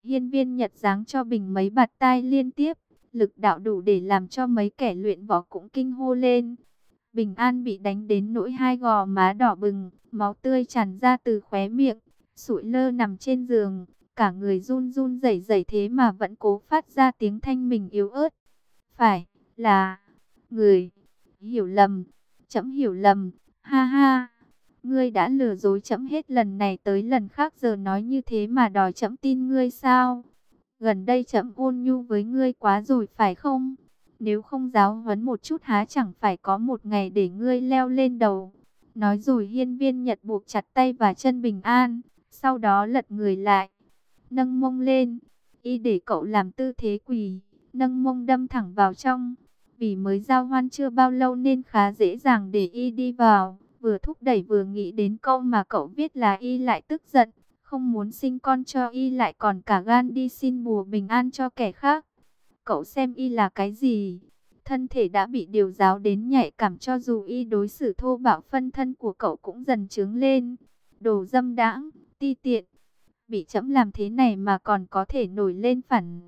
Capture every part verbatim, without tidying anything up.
Hiên Viên Nhật giáng cho Bình mấy bạt tai liên tiếp, lực đạo đủ để làm cho mấy kẻ luyện võ cũng kinh hô lên. Bình An bị đánh đến nỗi hai gò má đỏ bừng, máu tươi tràn ra từ khóe miệng, sụi lơ nằm trên giường, cả người run run rẩy rẩy thế mà vẫn cố phát ra tiếng thanh mình yếu ớt. Phải là người hiểu lầm, trẫm hiểu lầm, ha ha. Ngươi đã lừa dối trẫm hết lần này tới lần khác, giờ nói như thế mà đòi trẫm tin ngươi sao? Gần đây trẫm ôn nhu với ngươi quá rồi phải không? Nếu không giáo huấn một chút há chẳng phải có một ngày để ngươi leo lên đầu. Nói rồi Hiên Viên Nhật buộc chặt tay và chân Bình An, sau đó lật người lại, nâng mông lên, y để cậu làm tư thế quỳ, nâng mông đâm thẳng vào trong. Vì mới giao hoan chưa bao lâu nên khá dễ dàng để y đi vào. Vừa thúc đẩy vừa nghĩ đến câu mà cậu viết là y lại tức giận, không muốn sinh con cho y lại còn cả gan đi xin bùa bình an cho kẻ khác. Cậu xem y là cái gì? Thân thể đã bị điều giáo đến nhạy cảm, cho dù y đối xử thô bạo, phân thân của cậu cũng dần trướng lên. Đồ dâm đãng, ti tiện, bị trẫm làm thế này mà còn có thể nổi lên phản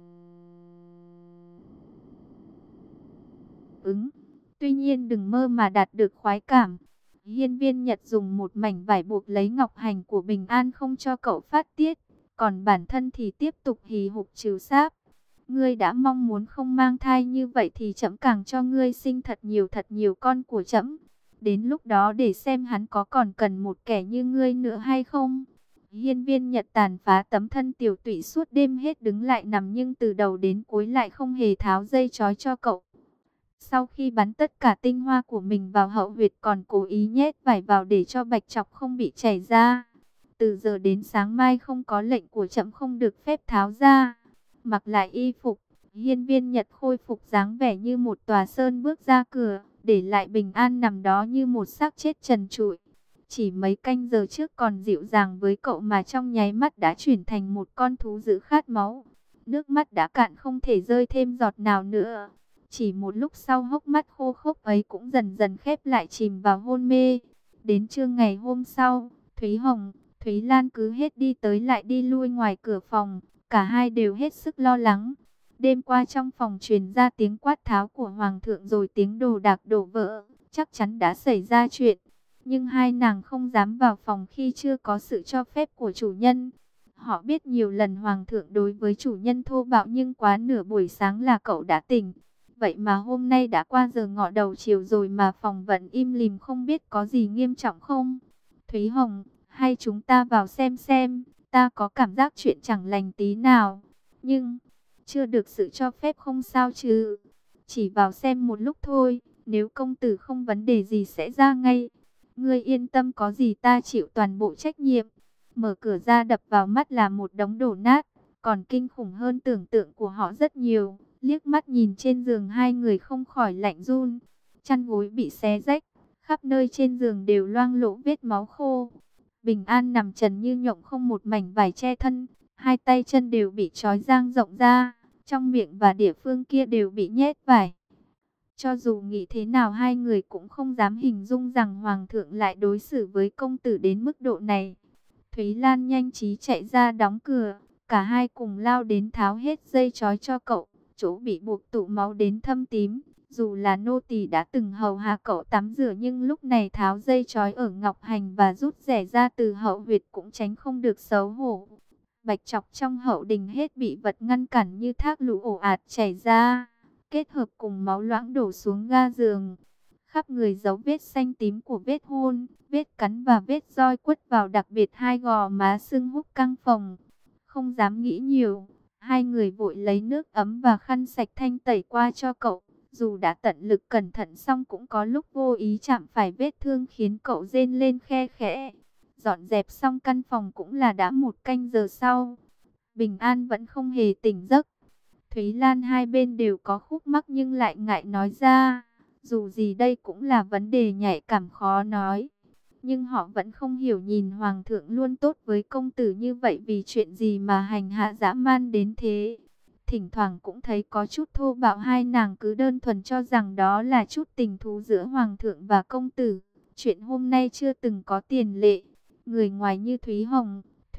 ứng. Tuy nhiên đừng mơ mà đạt được khoái cảm. Hiên Viên Nhật dùng một mảnh vải buộc lấy ngọc hành của Bình An không cho cậu phát tiết, còn bản thân thì tiếp tục hì hục trừ sáp. Ngươi đã mong muốn không mang thai như vậy thì trẫm càng cho ngươi sinh thật nhiều thật nhiều con của trẫm. Đến lúc đó để xem hắn có còn cần một kẻ như ngươi nữa hay không. Hiên Viên Nhật tàn phá tấm thân tiểu tụy suốt đêm hết đứng lại nằm, nhưng từ đầu đến cuối lại không hề tháo dây trói cho cậu. Sau khi bắn tất cả tinh hoa của mình vào hậu huyệt, còn cố ý nhét vải vào để cho bạch trọc không bị chảy ra. Từ giờ đến sáng mai không có lệnh của trẫm không được phép tháo ra. Mặc lại y phục, Hiên Viên Nhật khôi phục dáng vẻ như một tòa sơn bước ra cửa, để lại Bình An nằm đó như một xác chết trần trụi. Chỉ mấy canh giờ trước còn dịu dàng với cậu mà trong nháy mắt đã chuyển thành một con thú dữ khát máu. Nước mắt đã cạn không thể rơi thêm giọt nào nữa. Chỉ một lúc sau hốc mắt khô khốc ấy cũng dần dần khép lại, chìm vào hôn mê. Đến trưa ngày hôm sau, Thúy Hồng, Thúy Lan cứ hết đi tới lại đi lui ngoài cửa phòng. Cả hai đều hết sức lo lắng. Đêm qua trong phòng truyền ra tiếng quát tháo của Hoàng thượng rồi tiếng đồ đạc đổ vỡ. Chắc chắn đã xảy ra chuyện. Nhưng hai nàng không dám vào phòng khi chưa có sự cho phép của chủ nhân. Họ biết nhiều lần Hoàng thượng đối với chủ nhân thô bạo, nhưng quá nửa buổi sáng là cậu đã tỉnh. Vậy mà hôm nay đã qua giờ ngọ đầu chiều rồi mà phòng vẫn im lìm, không biết có gì nghiêm trọng không. Thúy Hồng, hay chúng ta vào xem xem, ta có cảm giác chuyện chẳng lành tí nào. Nhưng, chưa được sự cho phép không sao chứ. Chỉ vào xem một lúc thôi, nếu công tử không vấn đề gì sẽ ra ngay. Ngươi yên tâm, có gì ta chịu toàn bộ trách nhiệm. Mở cửa ra đập vào mắt là một đống đổ nát, còn kinh khủng hơn tưởng tượng của họ rất nhiều. Liếc mắt nhìn trên giường, hai người không khỏi lạnh run. Chăn gối bị xé rách, khắp nơi trên giường đều loang lỗ vết máu khô. Bình An nằm trần như nhộng, không một mảnh vải che thân, hai tay chân đều bị trói dang rộng ra, trong miệng và địa phương kia đều bị nhét vải. Cho dù nghĩ thế nào hai người cũng không dám hình dung rằng Hoàng thượng lại đối xử với công tử đến mức độ này. Thúy Lan nhanh trí chạy ra đóng cửa, cả hai cùng lao đến tháo hết dây trói cho cậu, chỗ bị buộc tụ máu đến thâm tím. Dù là nô tỳ đã từng hầu hạ cậu tắm rửa, nhưng lúc này tháo dây trói ở ngọc hành và rút rẻ ra từ hậu huyệt cũng tránh không được xấu hổ. Bạch trọc trong hậu đình hết bị vật ngăn cản như thác lũ ồ ạt chảy ra, kết hợp cùng máu loãng đổ xuống ga giường. Khắp người dấu vết xanh tím của vết hôn, vết cắn và vết roi quất vào, đặc biệt hai gò má sưng húp căng phồng. Không dám nghĩ nhiều, hai người vội lấy nước ấm và khăn sạch thanh tẩy qua cho cậu. Dù đã tận lực cẩn thận xong cũng có lúc vô ý chạm phải vết thương khiến cậu rên lên khe khẽ. Dọn dẹp xong căn phòng cũng là đã một canh giờ sau. Bình An vẫn không hề tỉnh giấc. Thúy Lan hai bên đều có khúc mắc nhưng lại ngại nói ra. Dù gì đây cũng là vấn đề nhạy cảm khó nói. Nhưng họ vẫn không hiểu, nhìn Hoàng thượng luôn tốt với công tử như vậy, vì chuyện gì mà hành hạ dã man đến thế. Thỉnh thoảng cũng thấy có chút thô bạo, hai nàng cứ đơn thuần cho rằng đó là chút tình thú giữa Hoàng thượng và công tử. Chuyện hôm nay chưa từng có tiền lệ. Người ngoài như Thúy Hồng, Thúy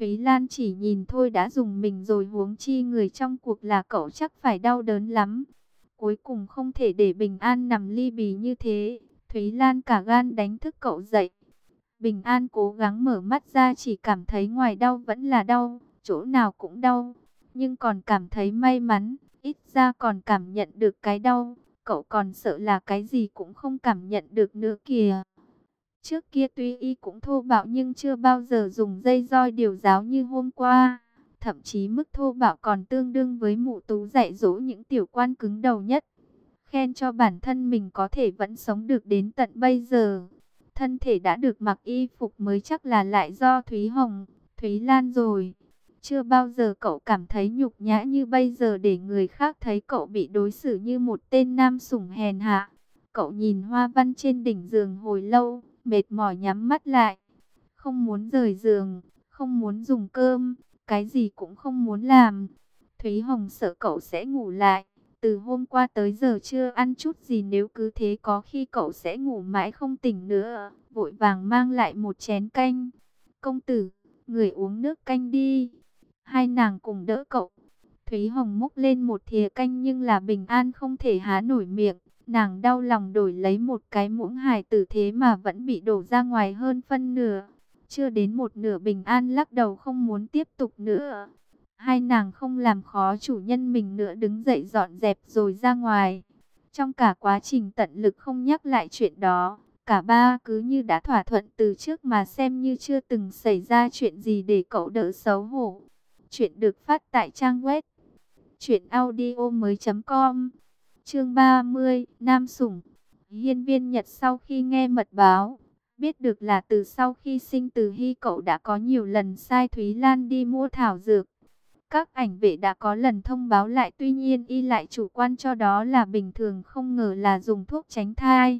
Thúy Lan chỉ nhìn thôi đã dùng mình rồi, huống chi người trong cuộc là cậu chắc phải đau đớn lắm. Cuối cùng không thể để Bình An nằm li bì như thế. Thúy Lan cả gan đánh thức cậu dậy. Bình An cố gắng mở mắt ra, chỉ cảm thấy ngoài đau vẫn là đau, chỗ nào cũng đau. Nhưng còn cảm thấy may mắn, ít ra còn cảm nhận được cái đau. Cậu còn sợ là cái gì cũng không cảm nhận được nữa kìa. Trước kia tuy y cũng thô bạo nhưng chưa bao giờ dùng dây roi điều giáo như hôm qua. Thậm chí mức thô bạo còn tương đương với mụ Tú dạy dỗ những tiểu quan cứng đầu nhất. Khen cho bản thân mình có thể vẫn sống được đến tận bây giờ. Thân thể đã được mặc y phục mới chắc là lại do Thúy Hồng, Thúy Lan rồi. Chưa bao giờ cậu cảm thấy nhục nhã như bây giờ, để người khác thấy cậu bị đối xử như một tên nam sủng hèn hạ. Cậu nhìn hoa văn trên đỉnh giường hồi lâu, mệt mỏi nhắm mắt lại. Không muốn rời giường, không muốn dùng cơm, cái gì cũng không muốn làm. Thúy Hồng sợ cậu sẽ ngủ lại. Từ hôm qua tới giờ chưa ăn chút gì, nếu cứ thế có khi cậu sẽ ngủ mãi không tỉnh nữa. Vội vàng mang lại một chén canh. Công tử, người uống nước canh đi. Hai nàng cùng đỡ cậu. Thúy Hồng múc lên một thìa canh nhưng là Bình An không thể há nổi miệng. Nàng đau lòng đổi lấy một cái muỗng hài tử, thế mà vẫn bị đổ ra ngoài hơn phân nửa. Chưa đến một nửa Bình An lắc đầu không muốn tiếp tục nữa. Hai nàng không làm khó chủ nhân mình nữa, đứng dậy dọn dẹp rồi ra ngoài. Trong cả quá trình tận lực không nhắc lại chuyện đó, cả ba cứ như đã thỏa thuận từ trước mà xem như chưa từng xảy ra chuyện gì để cậu đỡ xấu hổ. Chuyện được phát tại trang web truyện audio mới chấm com. Chương ba mươi, Nam Sủng. Hiên Viên Nhật sau khi nghe mật báo, biết được là từ sau khi sinh Từ Hy, cậu đã có nhiều lần sai Thúy Lan đi mua thảo dược. Các ảnh vệ đã có lần thông báo lại, tuy nhiên y lại chủ quan cho đó là bình thường, không ngờ là dùng thuốc tránh thai.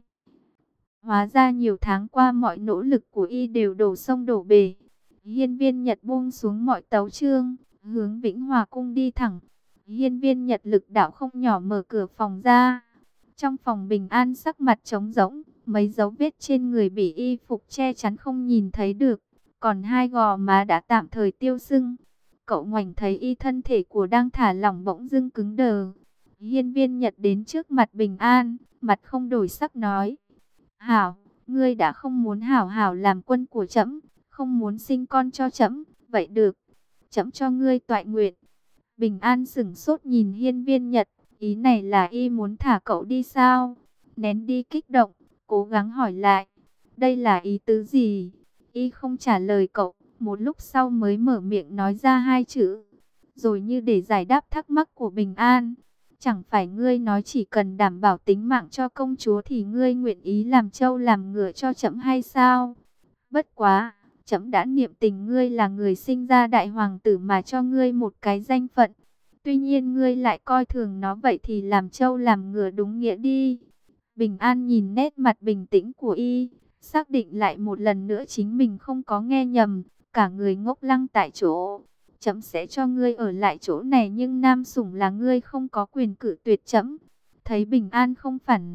Hóa ra nhiều tháng qua mọi nỗ lực của y đều đổ sông đổ bể. Hiên Viên Nhật buông xuống mọi tấu chương, hướng Vĩnh Hòa cung đi thẳng. Hiên Viên Nhật lực đạo không nhỏ, mở cửa phòng ra. Trong phòng Bình An sắc mặt trống rỗng, mấy dấu vết trên người bị y phục che chắn không nhìn thấy được, còn hai gò má đã tạm thời tiêu sưng. Cậu ngoảnh thấy y thân thể của đang thả lỏng bỗng dưng cứng đờ. Hiên Viên Nhật đến trước mặt Bình An, mặt không đổi sắc nói: Hảo, ngươi đã không muốn hảo hảo làm quân của trẫm, không muốn sinh con cho trẫm, vậy được, trẫm cho ngươi toại nguyện. Bình An sững sốt nhìn Hiên Viên Nhật, ý này là y muốn thả cậu đi sao? Nén đi kích động, cố gắng hỏi lại, đây là ý tứ gì? Y không trả lời cậu, một lúc sau mới mở miệng nói ra hai chữ, rồi như để giải đáp thắc mắc của Bình An. Chẳng phải ngươi nói chỉ cần đảm bảo tính mạng cho công chúa thì ngươi nguyện ý làm trâu làm ngựa cho trẫm hay sao? Bất quá, trẫm đã niệm tình ngươi là người sinh ra đại hoàng tử mà cho ngươi một cái danh phận. Tuy nhiên ngươi lại coi thường nó, vậy thì làm trâu làm ngựa đúng nghĩa đi. Bình An nhìn nét mặt bình tĩnh của y, xác định lại một lần nữa chính mình không có nghe nhầm, cả người ngốc lăng tại chỗ. Trẫm sẽ cho ngươi ở lại chỗ này, nhưng Nam Sủng là ngươi không có quyền cự tuyệt trẫm. Thấy Bình An không phản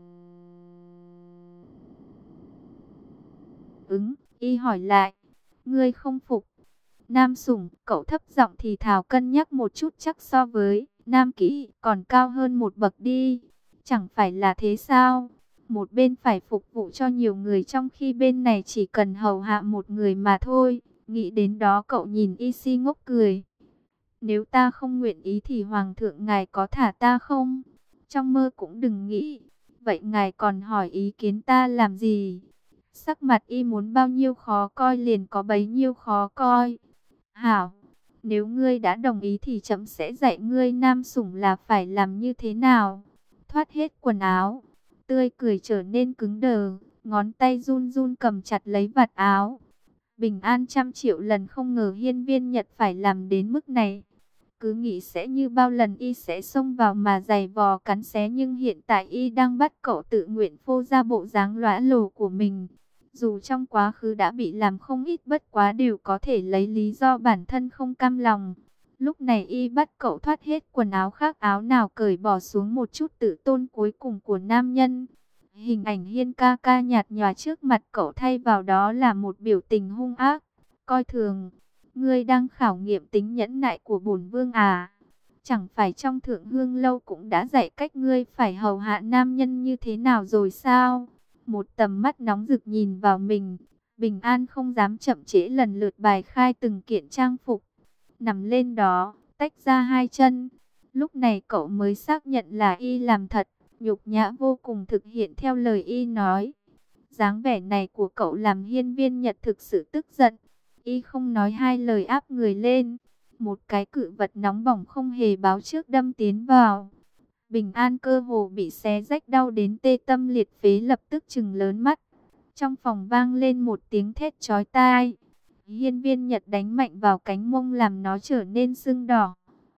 ứng, y hỏi lại, ngươi không phục Nam Sủng? Cậu thấp giọng thì thào, cân nhắc một chút, chắc so với Nam Kỹ còn cao hơn một bậc đi. Chẳng phải là thế sao? Một bên phải phục vụ cho nhiều người, trong khi bên này chỉ cần hầu hạ một người mà thôi. Nghĩ đến đó cậu nhìn y si ngốc cười. Nếu ta không nguyện ý thì Hoàng thượng ngài có thả ta không? Trong mơ cũng đừng nghĩ. Vậy ngài còn hỏi ý kiến ta làm gì? Sắc mặt y muốn bao nhiêu khó coi liền có bấy nhiêu khó coi. Hảo, nếu ngươi đã đồng ý thì trẫm sẽ dạy ngươi Nam Sủng là phải làm như thế nào. Thoát hết quần áo, tươi cười trở nên cứng đờ, ngón tay run run cầm chặt lấy vạt áo. Bình An trăm triệu lần không ngờ Hiên Viên Nhật phải làm đến mức này. Cứ nghĩ sẽ như bao lần y sẽ xông vào mà giày vò cắn xé, nhưng hiện tại y đang bắt cậu tự nguyện phô ra bộ dáng lõa lồ của mình. Dù trong quá khứ đã bị làm không ít, bất quá đều có thể lấy lý do bản thân không cam lòng. Lúc này y bắt cậu thoát hết quần áo, khác áo nào cởi bỏ xuống một chút tự tôn cuối cùng của nam nhân. Hình ảnh Hiên ca ca nhạt nhòa trước mặt cậu, thay vào đó là một biểu tình hung ác, coi thường. Ngươi đang khảo nghiệm tính nhẫn nại của bổn vương à? Chẳng phải trong Thượng Hương lâu cũng đã dạy cách ngươi phải hầu hạ nam nhân như thế nào rồi sao? Một tầm mắt nóng rực nhìn vào mình, Bình An không dám chậm trễ, lần lượt bài khai từng kiện trang phục, nằm lên đó, tách ra hai chân. Lúc này cậu mới xác nhận là y làm thật, nhục nhã vô cùng, thực hiện theo lời y nói. Dáng vẻ này của cậu làm Hiên Viên Nhật thực sự tức giận. Y không nói hai lời áp người lên. Một cái cự vật nóng bỏng không hề báo trước đâm tiến vào. Bình An cơ hồ bị xé rách, đau đến tê tâm liệt phế, lập tức trừng lớn mắt. Trong phòng vang lên một tiếng thét chói tai. Hiên Viên Nhật đánh mạnh vào cánh mông làm nó trở nên sưng đỏ.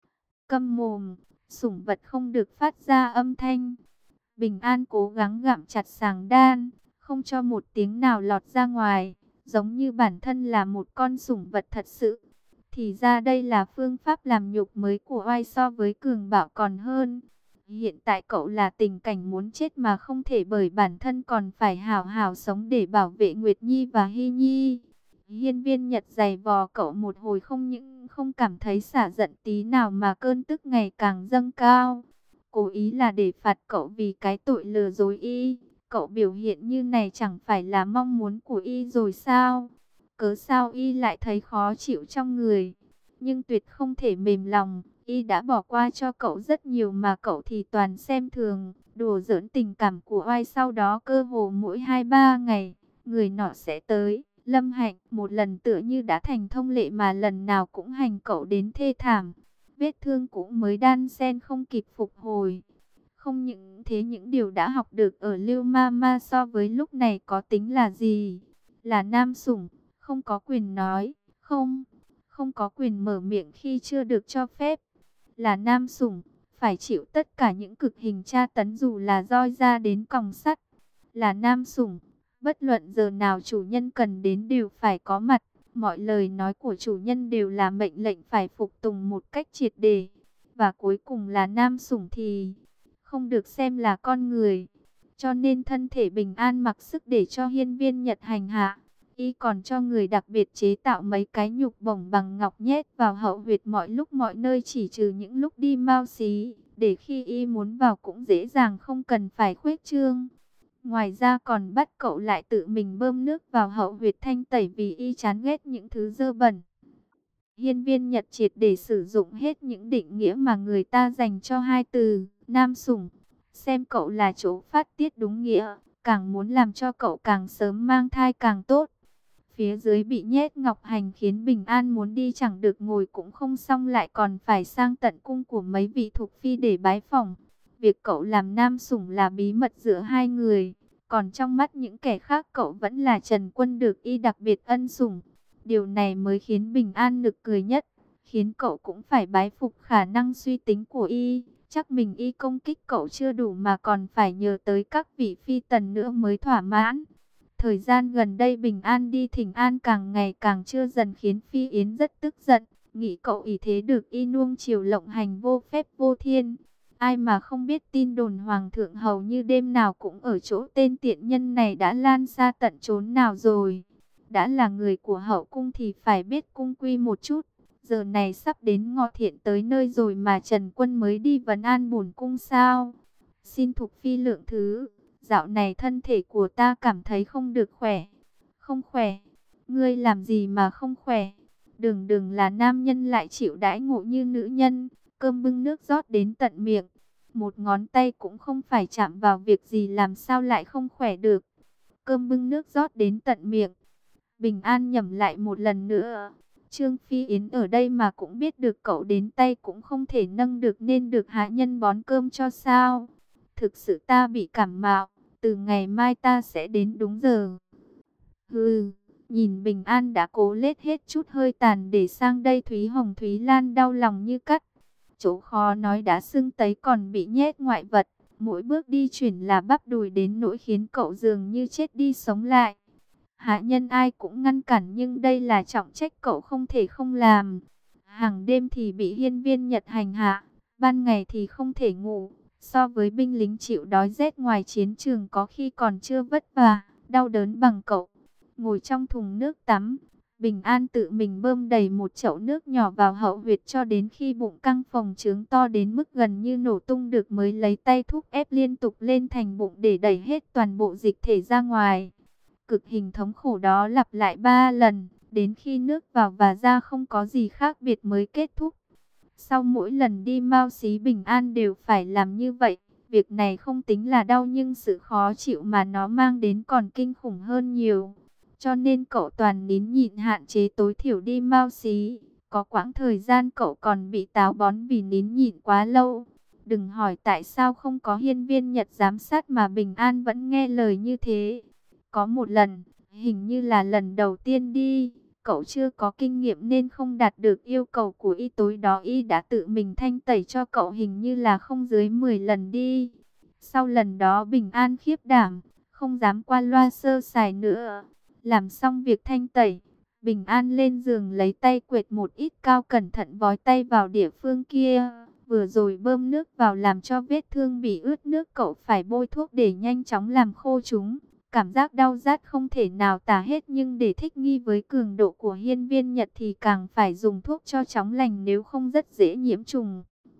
Câm mồm, sủng vật không được phát ra âm thanh. Bình An cố gắng gặm chặt sàng đan, không cho một tiếng nào lọt ra ngoài, giống như bản thân là một con sủng vật thật sự. Thì ra đây là phương pháp làm nhục mới của oai, so với cường bạo còn hơn. Hiện tại cậu là tình cảnh muốn chết mà không thể, bởi bản thân còn phải hào hào sống để bảo vệ Nguyệt Nhi và Hy Nhi. Hiên Viên Nhật giày vò cậu một hồi, không những không cảm thấy xả giận tí nào mà cơn tức ngày càng dâng cao. Cố ý là để phạt cậu vì cái tội lừa dối y. Cậu biểu hiện như này chẳng phải là mong muốn của y rồi sao? Cớ sao y lại thấy khó chịu trong người? Nhưng tuyệt không thể mềm lòng. Y đã bỏ qua cho cậu rất nhiều mà cậu thì toàn xem thường, đùa giỡn tình cảm của oai. Sau đó cơ hồ mỗi hai ba ngày, người nọ sẽ tới. Lâm Hạnh một lần tựa như đã thành thông lệ mà lần nào cũng hành cậu đến thê thảm. Vết thương cũng mới đan sen không kịp phục hồi. Không những thế, những điều đã học được ở Lưu Ma Ma so với lúc này có tính là gì? Là nam sủng, không có quyền nói, không, không có quyền mở miệng khi chưa được cho phép. Là nam sủng, phải chịu tất cả những cực hình tra tấn dù là roi ra đến còng sắt. Là nam sủng, bất luận giờ nào chủ nhân cần đến đều phải có mặt. Mọi lời nói của chủ nhân đều là mệnh lệnh phải phục tùng một cách triệt để. Và cuối cùng là nam sủng thì không được xem là con người. Cho nên thân thể Bình An mặc sức để cho Hiên Viên Nhật hành hạ. Y còn cho người đặc biệt chế tạo mấy cái nhục bổng bằng ngọc nhét vào hậu huyệt mọi lúc mọi nơi, chỉ trừ những lúc đi mao xí, để khi y muốn vào cũng dễ dàng, không cần phải khuếch trương. Ngoài ra còn bắt cậu lại tự mình bơm nước vào hậu huyệt thanh tẩy, vì y chán ghét những thứ dơ bẩn. Hiên Viên Nhật triệt để sử dụng hết những định nghĩa mà người ta dành cho hai từ nam sủng, xem cậu là chỗ phát tiết đúng nghĩa, càng muốn làm cho cậu càng sớm mang thai càng tốt. Phía dưới bị nhét ngọc hành khiến Bình An muốn đi chẳng được, ngồi cũng không xong, lại còn phải sang tận cung của mấy vị thuộc phi để bái phỏng. Việc cậu làm nam sủng là bí mật giữa hai người, còn trong mắt những kẻ khác cậu vẫn là Trần Quân được y đặc biệt ân sủng. Điều này mới khiến Bình An nực cười nhất, khiến cậu cũng phải bái phục khả năng suy tính của y. Chắc mình y công kích cậu chưa đủ mà còn phải nhờ tới các vị phi tần nữa mới thỏa mãn. Thời gian gần đây Bình An đi thỉnh an càng ngày càng chưa dần, khiến Phi Yến rất tức giận, nghĩ cậu ý thế được y nuông chiều lộng hành vô phép vô thiên. Ai mà không biết tin đồn Hoàng thượng hầu như đêm nào cũng ở chỗ tên tiện nhân này đã lan xa tận chốn nào rồi. Đã là người của hậu cung thì phải biết cung quy một chút. Giờ này sắp đến ngọ thiện tới nơi rồi mà Trần Quân mới đi vấn an bổn cung sao? Xin Thục Phi lượng thứ, dạo này thân thể của ta cảm thấy không được khỏe. Không khỏe? Ngươi làm gì mà không khỏe? Đừng đừng là nam nhân lại chịu đãi ngộ như nữ nhân. Cơm bưng nước rót đến tận miệng, một ngón tay cũng không phải chạm vào việc gì, làm sao lại không khỏe được? Cơm bưng nước rót đến tận miệng. Bình An nhẩm lại một lần nữa. Trương Phi Yến ở đây mà cũng biết được cậu đến tay cũng không thể nâng được, nên được hạ nhân bón cơm cho sao? Thực sự ta bị cảm mạo, từ ngày mai ta sẽ đến đúng giờ. Hừ, nhìn Bình An đã cố lết hết chút hơi tàn để sang đây, Thúy Hồng Thúy Lan đau lòng như cắt. Chỗ khó nói đã sưng tấy còn bị nhét ngoại vật, mỗi bước đi chuyển là bắp đùi đến nỗi khiến cậu dường như chết đi sống lại. Hạ nhân ai cũng ngăn cản, nhưng đây là trọng trách cậu không thể không làm. Hàng đêm thì bị Hiên Viên Nhật hành hạ, ban ngày thì không thể ngủ. So với binh lính chịu đói rét ngoài chiến trường có khi còn chưa vất vả, đau đớn bằng cậu. Ngồi trong thùng nước tắm, Bình An tự mình bơm đầy một chậu nước nhỏ vào hậu huyệt cho đến khi bụng căng phồng trướng to đến mức gần như nổ tung được mới lấy tay thúc ép liên tục lên thành bụng để đẩy hết toàn bộ dịch thể ra ngoài. Cực hình thống khổ đó lặp lại ba lần, đến khi nước vào và ra không có gì khác biệt mới kết thúc. Sau mỗi lần đi mao xí Bình An đều phải làm như vậy. Việc này không tính là đau nhưng sự khó chịu mà nó mang đến còn kinh khủng hơn nhiều. Cho nên cậu toàn nín nhịn hạn chế tối thiểu đi mao xí. Có quãng thời gian cậu còn bị táo bón vì nín nhịn quá lâu. Đừng hỏi tại sao không có hiên viên Nhật giám sát mà Bình An vẫn nghe lời như thế. Có một lần, hình như là lần đầu tiên đi, cậu chưa có kinh nghiệm nên không đạt được yêu cầu của y, tối đó y đã tự mình thanh tẩy cho cậu hình như là không dưới mười lần đi. Sau lần đó Bình An khiếp đảm, không dám qua loa sơ sài nữa. Làm xong việc thanh tẩy, Bình An lên giường lấy tay quệt một ít cao cẩn thận vói tay vào địa phương kia. Vừa rồi bơm nước vào làm cho vết thương bị ướt nước, cậu phải bôi thuốc để nhanh chóng làm khô chúng. Cảm giác đau rát không thể nào tả hết, nhưng để thích nghi với cường độ của hiên viên Nhật thì càng phải dùng thuốc cho chóng lành, nếu không rất dễ nhiễm trùng.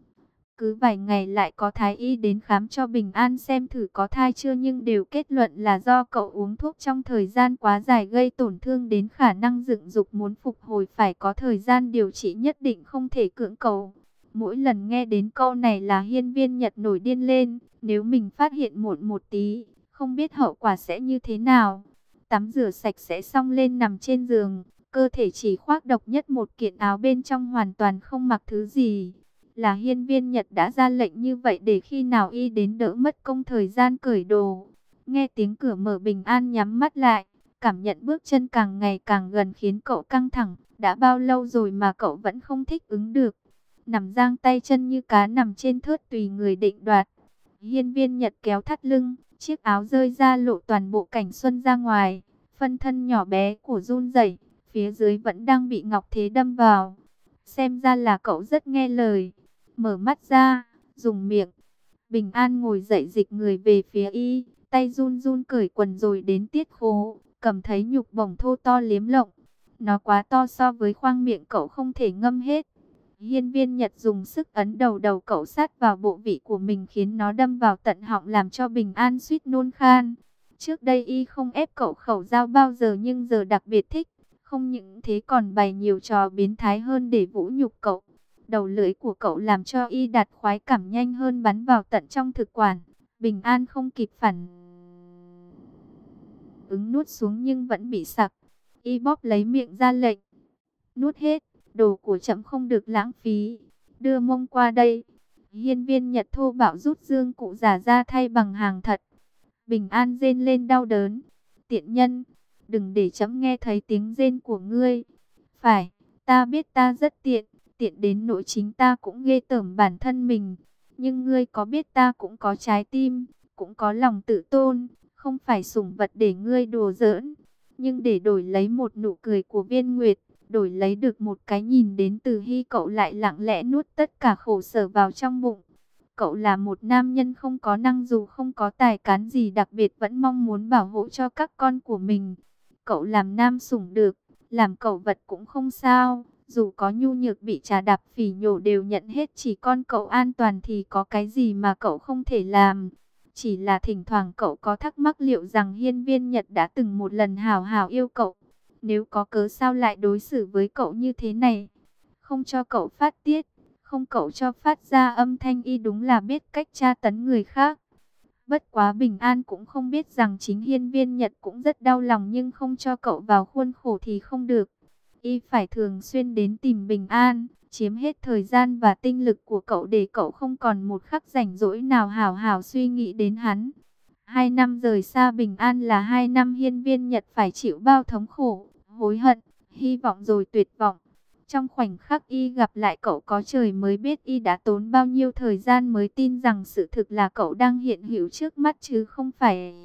Cứ vài ngày lại có thái y đến khám cho Bình An xem thử có thai chưa, nhưng đều kết luận là do cậu uống thuốc trong thời gian quá dài gây tổn thương đến khả năng dựng dục, muốn phục hồi phải có thời gian điều trị nhất định, không thể cưỡng cầu. Mỗi lần nghe đến câu này là hiên viên Nhật nổi điên lên, nếu mình phát hiện muộn một tí, không biết hậu quả sẽ như thế nào. Tắm rửa sạch sẽ xong lên nằm trên giường, cơ thể chỉ khoác độc nhất một kiện áo, bên trong hoàn toàn không mặc thứ gì. Là hiên viên Nhật đã ra lệnh như vậy để khi nào y đến đỡ mất công thời gian cởi đồ. Nghe tiếng cửa mở, Bình An nhắm mắt lại, cảm nhận bước chân càng ngày càng gần khiến cậu căng thẳng. Đã bao lâu rồi mà cậu vẫn không thích ứng được. Nằm giang tay chân như cá nằm trên thớt tùy người định đoạt. Hiên viên Nhật kéo thắt lưng, chiếc áo rơi ra lộ toàn bộ cảnh xuân ra ngoài. Phân thân nhỏ bé của run rẩy, phía dưới vẫn đang bị ngọc thế đâm vào. Xem ra là cậu rất nghe lời. Mở mắt ra, dùng miệng. Bình An ngồi dậy dịch người về phía y, tay run run cởi quần rồi đến tiết khố, cầm thấy nhục bổng thô to liếm lộng. Nó quá to so với khoang miệng cậu không thể ngâm hết. Hiên viên Nhật dùng sức ấn đầu đầu cậu sát vào bộ vị của mình khiến nó đâm vào tận họng, làm cho Bình An suýt nôn khan. Trước đây y không ép cậu khẩu giao bao giờ, nhưng giờ đặc biệt thích. Không những thế còn bày nhiều trò biến thái hơn để vũ nhục cậu. Đầu lưỡi của cậu làm cho y đạt khoái cảm nhanh hơn, bắn vào tận trong thực quản. Bình An không kịp phản ứng nuốt xuống nhưng vẫn bị sặc. Y bóp lấy miệng ra lệnh. Nuốt hết, đồ của trẫm không được lãng phí. Đưa mông qua đây. Hiên viên Nhật thô bạo rút dương cụ giả ra thay bằng hàng thật. Bình An rên lên đau đớn. Tiện nhân, đừng để trẫm nghe thấy tiếng rên của ngươi. Phải, ta biết ta rất tiện. Tiện đến nỗi chính ta cũng ghê tởm bản thân mình. Nhưng ngươi có biết ta cũng có trái tim, cũng có lòng tự tôn, không phải sủng vật để ngươi đùa giỡn. Nhưng để đổi lấy một nụ cười của Viên Nguyệt, đổi lấy được một cái nhìn đến từ Hy, cậu lại lặng lẽ nuốt tất cả khổ sở vào trong bụng. Cậu là một nam nhân không có năng, dù không có tài cán gì đặc biệt vẫn mong muốn bảo hộ cho các con của mình. Cậu làm nam sủng được, làm cậu vật cũng không sao. Dù có nhu nhược bị trà đạp phỉ nhổ đều nhận hết, chỉ con cậu an toàn thì có cái gì mà cậu không thể làm. Chỉ là thỉnh thoảng cậu có thắc mắc liệu rằng hiên viên Nhật đã từng một lần hào hào yêu cậu. Nếu có cớ sao lại đối xử với cậu như thế này. Không cho cậu phát tiết, không cậu cho phát ra âm thanh, y đúng là biết cách tra tấn người khác. Bất quá Bình An cũng không biết rằng chính hiên viên Nhật cũng rất đau lòng, nhưng không cho cậu vào khuôn khổ thì không được. Y phải thường xuyên đến tìm Bình An, chiếm hết thời gian và tinh lực của cậu để cậu không còn một khắc rảnh rỗi nào hào hào suy nghĩ đến hắn. Hai năm rời xa Bình An là hai năm hiên viên Nhật phải chịu bao thống khổ, hối hận, hy vọng rồi tuyệt vọng. Trong khoảnh khắc y gặp lại cậu, có trời mới biết y đã tốn bao nhiêu thời gian mới tin rằng sự thực là cậu đang hiện hữu trước mắt chứ không phải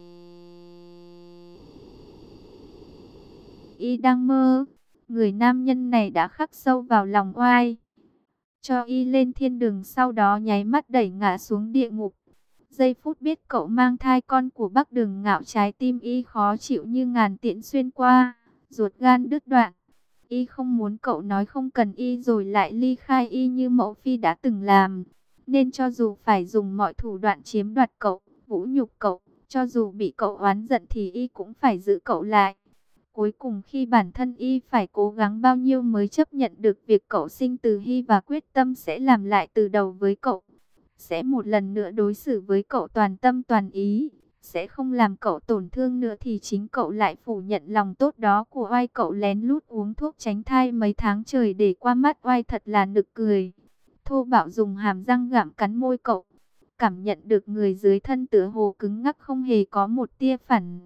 y đang mơ. Người nam nhân này đã khắc sâu vào lòng oai, cho y lên thiên đường, sau đó nháy mắt đẩy ngã xuống địa ngục. Giây phút biết cậu mang thai con của Bắc Đường Ngạo, trái tim y khó chịu như ngàn tiễn xuyên qua, ruột gan đứt đoạn. Y không muốn cậu nói không cần y rồi lại ly khai y như mẫu phi đã từng làm. Nên cho dù phải dùng mọi thủ đoạn chiếm đoạt cậu, vũ nhục cậu, cho dù bị cậu oán giận thì y cũng phải giữ cậu lại. Cuối cùng khi bản thân y phải cố gắng bao nhiêu mới chấp nhận được việc cậu sinh từ hy và quyết tâm sẽ làm lại từ đầu với cậu. Sẽ một lần nữa đối xử với cậu toàn tâm toàn ý, sẽ không làm cậu tổn thương nữa thì chính cậu lại phủ nhận lòng tốt đó của oai. Cậu lén lút uống thuốc tránh thai mấy tháng trời để qua mắt oai, thật là nực cười. Thô bạo dùng hàm răng gặm cắn môi cậu, cảm nhận được người dưới thân tựa hồ cứng ngắc không hề có một tia phản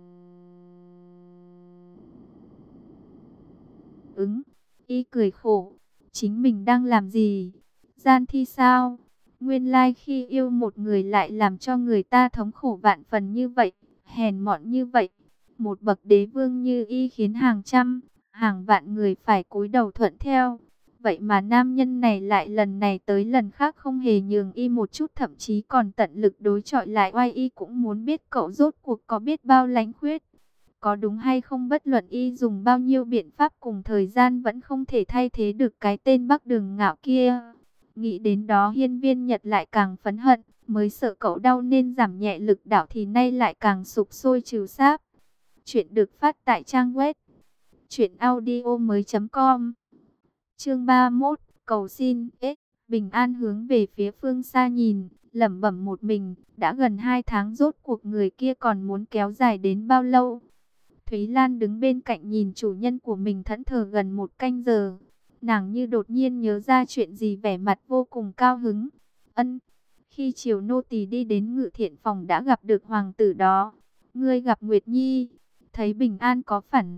ứng. Y cười khổ, chính mình đang làm gì? Gian thi sao? Nguyên lai khi yêu một người lại làm cho người ta thống khổ vạn phần như vậy, hèn mọn như vậy. Một bậc đế vương như y khiến hàng trăm, hàng vạn người phải cúi đầu thuận theo. Vậy mà nam nhân này lại lần này tới lần khác không hề nhường y một chút, thậm chí còn tận lực đối chọi lại oai. Y cũng muốn biết cậu rốt cuộc có biết bao lánh khuyết. Có đúng hay không, bất luận y dùng bao nhiêu biện pháp cùng thời gian vẫn không thể thay thế được cái tên Bắc Đường Ngạo kia. Nghĩ đến đó Hiên Viên Nhật lại càng phẫn hận, mới sợ cậu đau nên giảm nhẹ lực đạo thì nay lại càng sục sôi trừ sáp. Chuyện được phát tại trang web truyện audio mới chấm com. Chương ba mươi mốt, cầu xin. Ế, Bình An hướng về phía phương xa nhìn, lẩm bẩm một mình, đã gần hai tháng, rốt cuộc người kia còn muốn kéo dài đến bao lâu? Thúy Lan đứng bên cạnh nhìn chủ nhân của mình thẫn thờ gần một canh giờ. Nàng như đột nhiên nhớ ra chuyện gì, vẻ mặt vô cùng cao hứng. Ân, khi chiều nô tỳ đi đến Ngự Thiện phòng đã gặp được hoàng tử đó. Ngươi gặp Nguyệt Nhi. Thấy Bình An có phản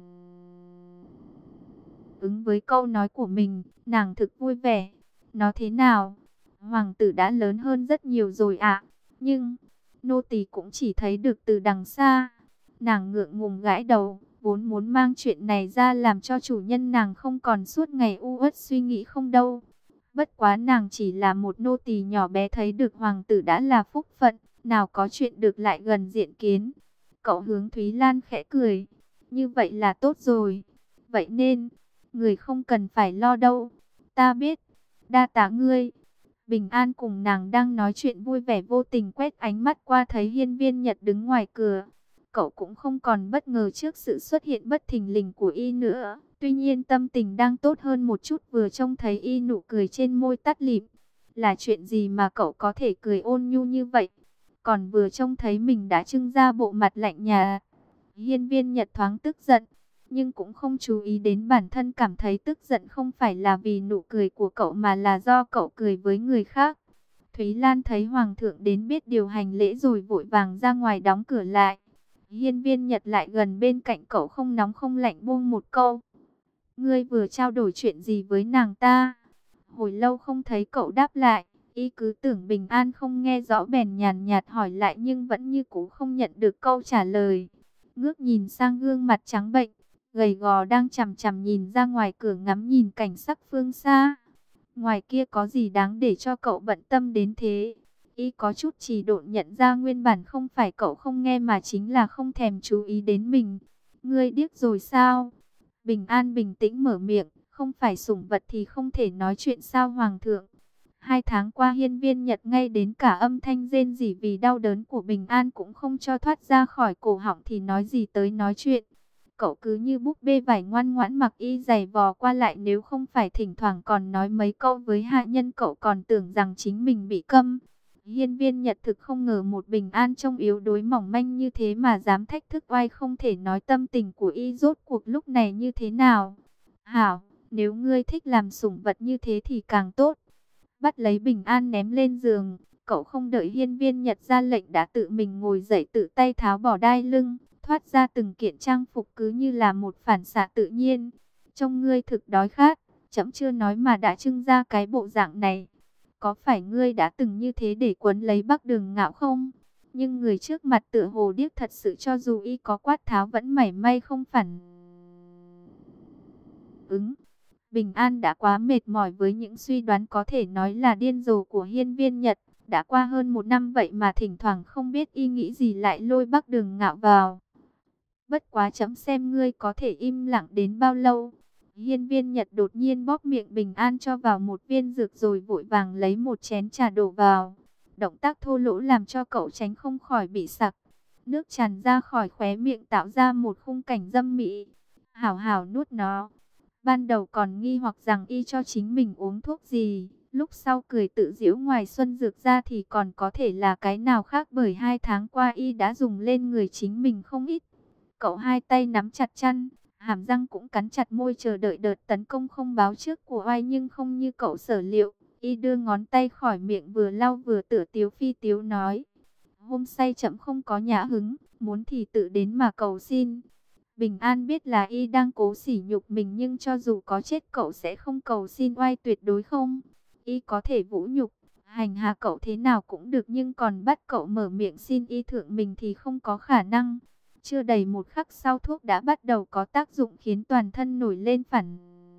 ứng với câu nói của mình, nàng thực vui vẻ. Nó thế nào? Hoàng tử đã lớn hơn rất nhiều rồi ạ. Nhưng, nô tỳ cũng chỉ thấy được từ đằng xa. Nàng ngượng ngùng gãi đầu, vốn muốn mang chuyện này ra làm cho chủ nhân nàng không còn suốt ngày u uất suy nghĩ không đâu. Bất quá nàng chỉ là một nô tỳ nhỏ bé, thấy được hoàng tử đã là phúc phận, nào có chuyện được lại gần diện kiến. Cậu hướng Thúy Lan khẽ cười, như vậy là tốt rồi. Vậy nên, người không cần phải lo đâu. Ta biết, đa tạ ngươi. Bình An cùng nàng đang nói chuyện vui vẻ, vô tình quét ánh mắt qua thấy Hiên Viên Nhật đứng ngoài cửa. Cậu cũng không còn bất ngờ trước sự xuất hiện bất thình lình của y nữa. Tuy nhiên tâm tình đang tốt hơn một chút, vừa trông thấy y nụ cười trên môi tắt lịm. Là chuyện gì mà cậu có thể cười ôn nhu như vậy? Còn vừa trông thấy mình đã trưng ra bộ mặt lạnh nhà. Hiên Viên Nhật thoáng tức giận, nhưng cũng không chú ý đến bản thân cảm thấy tức giận không phải là vì nụ cười của cậu mà là do cậu cười với người khác. Thúy Lan thấy Hoàng thượng đến biết điều hành lễ rồi vội vàng ra ngoài đóng cửa lại. Hiên Viên Nhật lại gần bên cạnh cậu không nóng không lạnh buông một câu. Ngươi vừa trao đổi chuyện gì với nàng ta? Hồi lâu không thấy cậu đáp lại, y cứ tưởng Bình An không nghe rõ bèn nhàn nhạt hỏi lại, nhưng vẫn như cũ không nhận được câu trả lời. Ngước nhìn sang gương mặt trắng bệch, gầy gò đang chằm chằm nhìn ra ngoài cửa ngắm nhìn cảnh sắc phương xa. Ngoài kia có gì đáng để cho cậu bận tâm đến thế? Y có chút trì độn nhận ra nguyên bản không phải cậu không nghe mà chính là không thèm chú ý đến mình. Ngươi điếc rồi sao? Bình An bình tĩnh mở miệng, không phải sủng vật thì không thể nói chuyện sao Hoàng thượng? Hai tháng qua Hiên Viên Nhật ngay đến cả âm thanh rên rỉ vì đau đớn của Bình An cũng không cho thoát ra khỏi cổ họng thì nói gì tới nói chuyện. Cậu cứ như búp bê vải ngoan ngoãn mặc y giày vò qua lại, nếu không phải thỉnh thoảng còn nói mấy câu với hạ nhân cậu còn tưởng rằng chính mình bị câm. Hiên Viên Nhật thực không ngờ một Bình An trông yếu đuối mỏng manh như thế mà dám thách thức oai, không thể nói tâm tình của y rốt cuộc lúc này như thế nào. Hảo, nếu ngươi thích làm sủng vật như thế thì càng tốt. Bắt lấy Bình An ném lên giường, cậu không đợi Hiên Viên Nhật ra lệnh đã tự mình ngồi dậy, tự tay tháo bỏ đai lưng, thoát ra từng kiện trang phục cứ như là một phản xạ tự nhiên. Trông ngươi thực đói khát, trẫm chưa nói mà đã trưng ra cái bộ dạng này. Có phải ngươi đã từng như thế để quấn lấy Bắc Đường Ngạo không? Nhưng người trước mặt tựa hồ điếc thật sự, cho dù y có quát tháo vẫn mảy may không phản ứng. Bình An đã quá mệt mỏi với những suy đoán có thể nói là điên rồ của Hiên Viên Nhật. Đã qua hơn một năm vậy mà thỉnh thoảng không biết y nghĩ gì lại lôi Bắc Đường Ngạo vào. Bất quá chấm xem ngươi có thể im lặng đến bao lâu. Hiên Viên Nhật đột nhiên bóp miệng Bình An cho vào một viên dược rồi vội vàng lấy một chén trà đổ vào. Động tác thô lỗ làm cho cậu tránh không khỏi bị sặc. Nước tràn ra khỏi khóe miệng tạo ra một khung cảnh dâm mỹ. Hảo hảo nuốt nó. Ban đầu còn nghi hoặc rằng y cho chính mình uống thuốc gì. Lúc sau cười tự giễu, ngoài xuân dược ra thì còn có thể là cái nào khác, bởi hai tháng qua y đã dùng lên người chính mình không ít. Cậu hai tay nắm chặt chăn, hàm răng cũng cắn chặt môi chờ đợi đợt tấn công không báo trước của oai, nhưng không như cậu sở liệu. Y đưa ngón tay khỏi miệng vừa lau vừa tựa tiếu phi tiếu nói. Hôm say chậm không có nhã hứng, muốn thì tự đến mà cầu xin. Bình An biết là y đang cố sỉ nhục mình, nhưng cho dù có chết cậu sẽ không cầu xin oai, tuyệt đối không. Y có thể vũ nhục, hành hạ cậu thế nào cũng được, nhưng còn bắt cậu mở miệng xin y thượng mình thì không có khả năng. Chưa đầy một khắc sau, thuốc đã bắt đầu có tác dụng khiến toàn thân nổi lên phản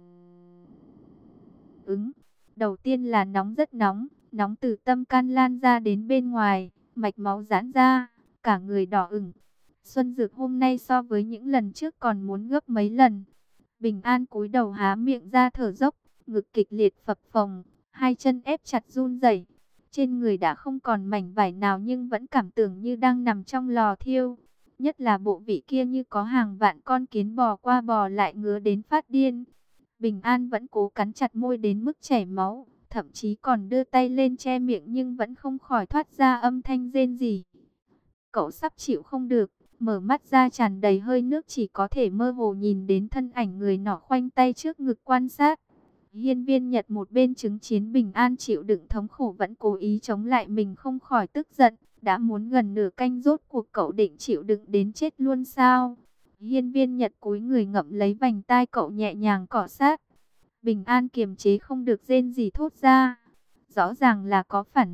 ứng. Đầu tiên là nóng, rất nóng, nóng từ tâm can lan ra đến bên ngoài, mạch máu giãn ra, cả người đỏ ửng. Xuân dược hôm nay so với những lần trước còn muốn gấp mấy lần. Bình An cúi đầu há miệng ra thở dốc, ngực kịch liệt phập phồng, hai chân ép chặt run rẩy. Trên người đã không còn mảnh vải nào nhưng vẫn cảm tưởng như đang nằm trong lò thiêu. Nhất là bộ vị kia như có hàng vạn con kiến bò qua bò lại, ngứa đến phát điên. Bình An vẫn cố cắn chặt môi đến mức chảy máu, thậm chí còn đưa tay lên che miệng nhưng vẫn không khỏi thoát ra âm thanh rên rỉ. Cậu sắp chịu không được, mở mắt ra tràn đầy hơi nước, chỉ có thể mơ hồ nhìn đến thân ảnh người nọ khoanh tay trước ngực quan sát. Hiên Viên Nhật một bên chứng kiến Bình An chịu đựng thống khổ vẫn cố ý chống lại mình không khỏi tức giận. Đã muốn gần nửa canh, rốt cuộc cậu định chịu đựng đến chết luôn sao? Hiên Viên Nhật cúi người ngậm lấy vành tai cậu nhẹ nhàng cọ sát. Bình An kiềm chế không được rên rỉ thốt ra. Rõ ràng là có phản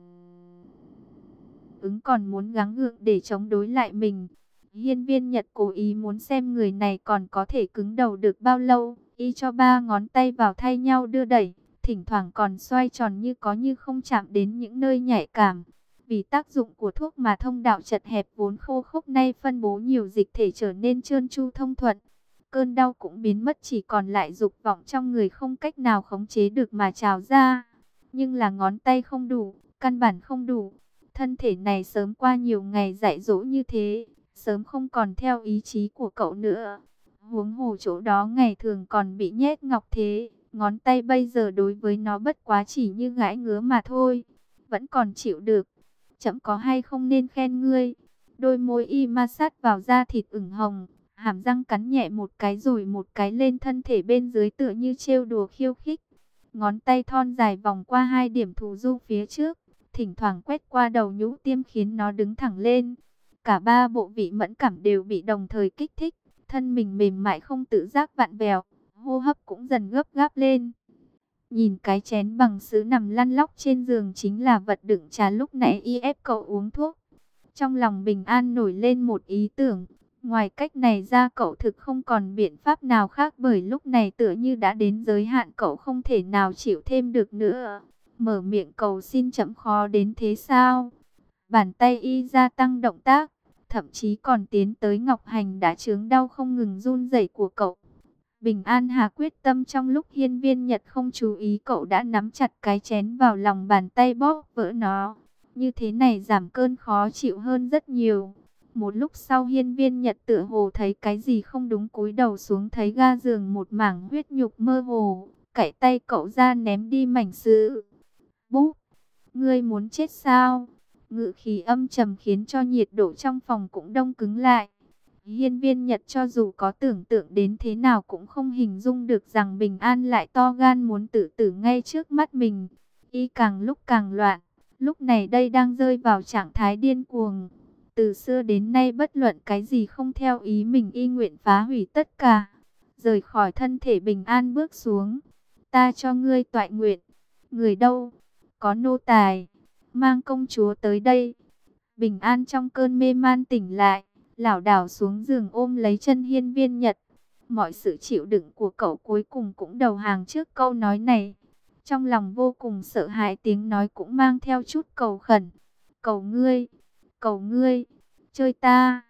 ứng còn muốn gắng gượng để chống đối lại mình. Hiên Viên Nhật cố ý muốn xem người này còn có thể cứng đầu được bao lâu. Y cho ba ngón tay vào thay nhau đưa đẩy, thỉnh thoảng còn xoay tròn như có như không, chạm đến những nơi nhạy cảm. Vì tác dụng của thuốc mà thông đạo chật hẹp vốn khô khốc nay phân bố nhiều dịch thể trở nên trơn tru thông thuận. Cơn đau cũng biến mất, chỉ còn lại dục vọng trong người không cách nào khống chế được mà trào ra. Nhưng là ngón tay không đủ, căn bản không đủ. Thân thể này sớm qua nhiều ngày dạy dỗ như thế, sớm không còn theo ý chí của cậu nữa. Huống hồ chỗ đó ngày thường còn bị nhét ngọc thế, ngón tay bây giờ đối với nó bất quá chỉ như gãi ngứa mà thôi. Vẫn còn chịu được. Chậm có hay không nên khen ngươi. Đôi môi y ma sát vào da thịt ửng hồng, hàm răng cắn nhẹ một cái rồi một cái lên thân thể bên dưới, tựa như trêu đùa khiêu khích. Ngón tay thon dài vòng qua hai điểm thù du phía trước, thỉnh thoảng quét qua đầu nhũ tiêm khiến nó đứng thẳng lên. Cả ba bộ vị mẫn cảm đều bị đồng thời kích thích, thân mình mềm mại không tự giác vặn vẹo, hô hấp cũng dần gấp gáp lên. Nhìn cái chén bằng sứ nằm lăn lóc trên giường chính là vật đựng trà lúc nãy y ép cậu uống thuốc. Trong lòng Bình An nổi lên một ý tưởng, ngoài cách này ra cậu thực không còn biện pháp nào khác, bởi lúc này tựa như đã đến giới hạn, cậu không thể nào chịu thêm được nữa. Mở miệng cầu xin chậm khó đến thế sao? Bàn tay y gia tăng động tác, thậm chí còn tiến tới ngọc hành đã chướng đau không ngừng run rẩy của cậu. Bình An hà quyết tâm, trong lúc Hiên Viên Nhật không chú ý cậu đã nắm chặt cái chén vào lòng bàn tay bóp vỡ nó. Như thế này giảm cơn khó chịu hơn rất nhiều. Một lúc sau Hiên Viên Nhật tựa hồ thấy cái gì không đúng, cúi đầu xuống thấy ga giường một mảng huyết nhục mơ hồ, cạy tay cậu ra ném đi mảnh sứ. Búp, ngươi muốn chết sao? Ngự khí âm trầm khiến cho nhiệt độ trong phòng cũng đông cứng lại. Hiên Viên Nhật cho dù có tưởng tượng đến thế nào cũng không hình dung được rằng Bình An lại to gan muốn tự tử ngay trước mắt mình. Y càng lúc càng loạn, lúc này đây đang rơi vào trạng thái điên cuồng. Từ xưa đến nay bất luận cái gì không theo ý mình y nguyện phá hủy tất cả. Rời khỏi thân thể Bình An bước xuống. Ta cho ngươi toại nguyện. Người đâu? Có nô tài. Mang công chúa tới đây. Bình An trong cơn mê man tỉnh lại, lảo đảo xuống giường ôm lấy chân Hiên Viên Nhật. Mọi sự chịu đựng của cậu cuối cùng cũng đầu hàng trước câu nói này. Trong lòng vô cùng sợ hãi, tiếng nói cũng mang theo chút cầu khẩn. Cầu ngươi, cầu ngươi, chơi ta.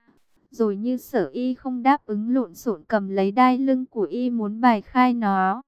Rồi như Sở Y không đáp ứng, lộn xộn cầm lấy đai lưng của y muốn bài khai nó.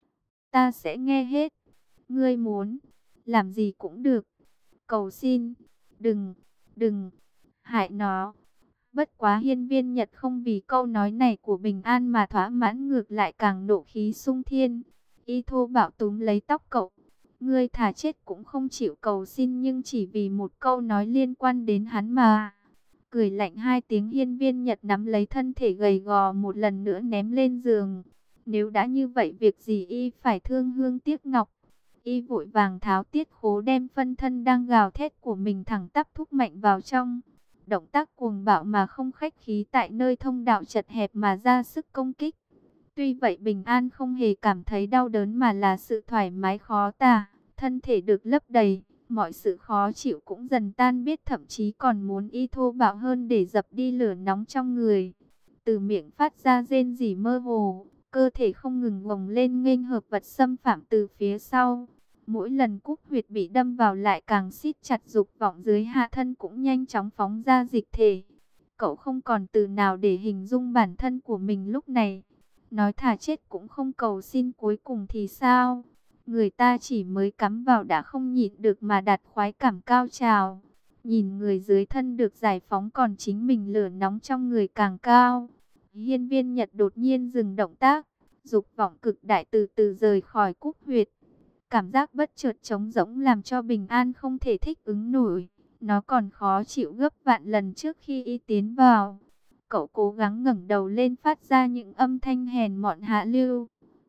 Ta sẽ nghe hết. Ngươi muốn làm gì cũng được. Cầu xin, đừng, đừng hại nó. Bất quá Hiên Viên Nhật không vì câu nói này của Bình An mà thỏa mãn, ngược lại càng nộ khí sung thiên. Y thô bạo túm lấy tóc cậu. Ngươi thà chết cũng không chịu cầu xin, nhưng chỉ vì một câu nói liên quan đến hắn mà. Cười lạnh hai tiếng, Hiên Viên Nhật nắm lấy thân thể gầy gò một lần nữa ném lên giường. Nếu đã như vậy, việc gì y phải thương hương tiếc ngọc. Y vội vàng tháo tiết khố, đem phân thân đang gào thét của mình thẳng tắp thúc mạnh vào trong. Động tác cuồng bạo mà không khách khí, tại nơi thông đạo chật hẹp mà ra sức công kích. Tuy vậy Bình An không hề cảm thấy đau đớn, mà là sự thoải mái khó tả. Thân thể được lấp đầy, mọi sự khó chịu cũng dần tan biết, thậm chí còn muốn y thô bạo hơn để dập đi lửa nóng trong người. Từ miệng phát ra rên rỉ mơ hồ, cơ thể không ngừng gồng lên nghênh hợp vật xâm phạm từ phía sau. Mỗi lần Cúc huyệt bị đâm vào lại càng siết chặt, dục vọng dưới hạ thân cũng nhanh chóng phóng ra dịch thể. Cậu không còn từ nào để hình dung bản thân của mình lúc này. Nói thà chết cũng không cầu xin, cuối cùng thì sao? Người ta chỉ mới cắm vào đã không nhịn được mà đạt khoái cảm cao trào. Nhìn người dưới thân được giải phóng, còn chính mình lửa nóng trong người càng cao. Hiên Viên Nhật đột nhiên dừng động tác, dục vọng cực đại từ từ rời khỏi Cúc huyệt. Cảm giác bất chợt trống rỗng làm cho Bình An không thể thích ứng nổi. Nó còn khó chịu gấp vạn lần trước khi y tiến vào. Cậu cố gắng ngẩng đầu lên, phát ra những âm thanh hèn mọn hạ lưu.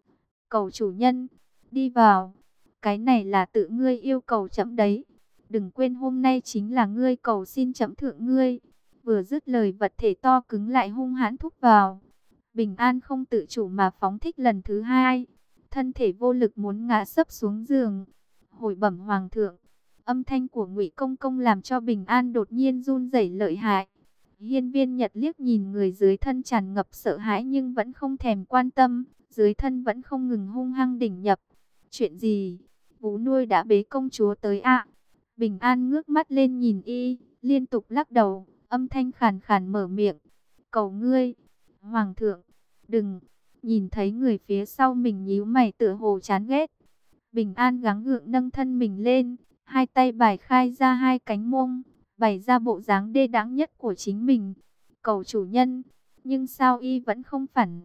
Cầu chủ nhân, đi vào. Cái này là tự ngươi yêu cầu trẫm đấy. Đừng quên hôm nay chính là ngươi cầu xin trẫm thượng ngươi. Vừa dứt lời, vật thể to cứng lại hung hãn thúc vào. Bình An không tự chủ mà phóng thích lần thứ hai. Thân thể vô lực muốn ngã sấp xuống giường. Hồi bẩm hoàng thượng. Âm thanh của Ngụy Công Công làm cho Bình An đột nhiên run rẩy lợi hại. Hiên Viên Nhật liếc nhìn người dưới thân tràn ngập sợ hãi nhưng vẫn không thèm quan tâm. Dưới thân vẫn không ngừng hung hăng đỉnh nhập. Chuyện gì? Vú nuôi đã bế công chúa tới ạ. Bình An ngước mắt lên nhìn y, liên tục lắc đầu, âm thanh khàn khàn mở miệng. Cầu ngươi, hoàng thượng, đừng. Nhìn thấy người phía sau mình nhíu mày tựa hồ chán ghét. Bình An gắng gượng nâng thân mình lên, hai tay bài khai ra hai cánh mông, bày ra bộ dáng đê đãng nhất của chính mình. Cầu chủ nhân, nhưng sao y vẫn không phản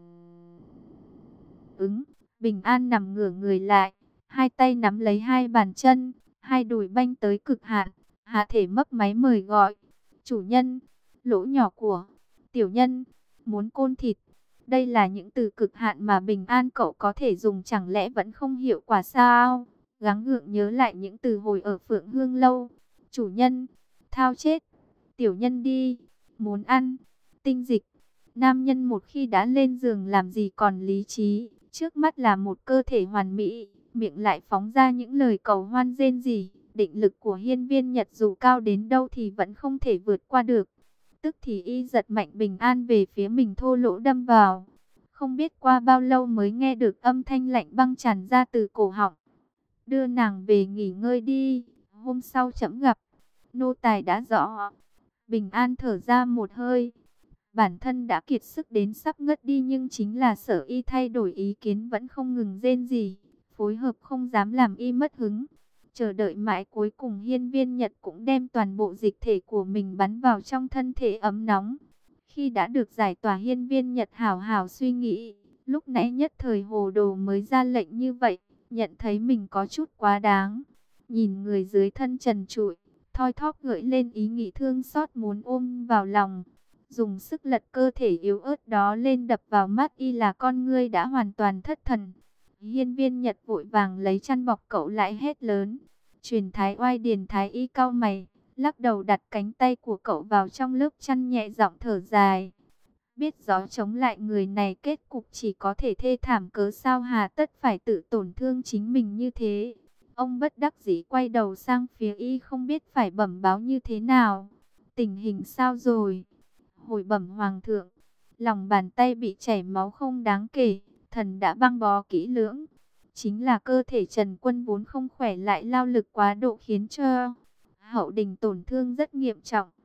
ứng. Bình An nằm ngửa người lại, hai tay nắm lấy hai bàn chân, hai đùi banh tới cực hạn, hạ thể mấp máy mời gọi. Chủ nhân, lỗ nhỏ của tiểu nhân, muốn côn thịt. Đây là những từ cực hạn mà Bình An cậu có thể dùng, chẳng lẽ vẫn không hiệu quả sao? Gắng gượng nhớ lại những từ hồi ở Phượng Hương Lâu. Chủ nhân, thao chết, tiểu nhân đi, muốn ăn, tinh dịch. Nam nhân một khi đã lên giường làm gì còn lý trí, trước mắt là một cơ thể hoàn mỹ, miệng lại phóng ra những lời cầu hoan rên rỉ. Định lực của Hiên Viên Nhật dù cao đến đâu thì vẫn không thể vượt qua được. Tức thì y giật mạnh Bình An về phía mình, thô lỗ đâm vào. Không biết qua bao lâu mới nghe được âm thanh lạnh băng tràn ra từ cổ họng. Đưa nàng về nghỉ ngơi đi, hôm sau trẫm gặp. Nô tài đã rõ. Bình An thở ra một hơi. Bản thân đã kiệt sức đến sắp ngất đi, nhưng chính là Sở Y thay đổi ý kiến vẫn không ngừng rên rỉ, phối hợp không dám làm y mất hứng. Chờ đợi mãi, cuối cùng Hiên Viên Nhật cũng đem toàn bộ dịch thể của mình bắn vào trong thân thể ấm nóng. Khi đã được giải tỏa, Hiên Viên Nhật hảo hảo suy nghĩ, lúc nãy nhất thời hồ đồ mới ra lệnh như vậy, nhận thấy mình có chút quá đáng. Nhìn người dưới thân trần trụi, thoi thóp gợi lên ý nghĩ thương xót muốn ôm vào lòng. Dùng sức lật cơ thể yếu ớt đó lên, đập vào mắt y là con ngươi đã hoàn toàn thất thần. Hiên Viên Nhật vội vàng lấy chăn bọc cậu lại, hét lớn. Truyền thái oai Điền thái y cau mày, lắc đầu đặt cánh tay của cậu vào trong lớp chăn, nhẹ giọng thở dài. Biết rõ chống lại người này kết cục chỉ có thể thê thảm, cớ sao hà tất phải tự tổn thương chính mình như thế. Ông bất đắc dĩ quay đầu sang phía y, không biết phải bẩm báo như thế nào. Tình hình sao rồi? Hồi bẩm hoàng thượng, lòng bàn tay bị chảy máu không đáng kể, thần đã băng bó kỹ lưỡng. Chính là cơ thể Trần Quân vốn không khỏe, lại lao lực quá độ khiến cho hậu đình tổn thương rất nghiêm trọng.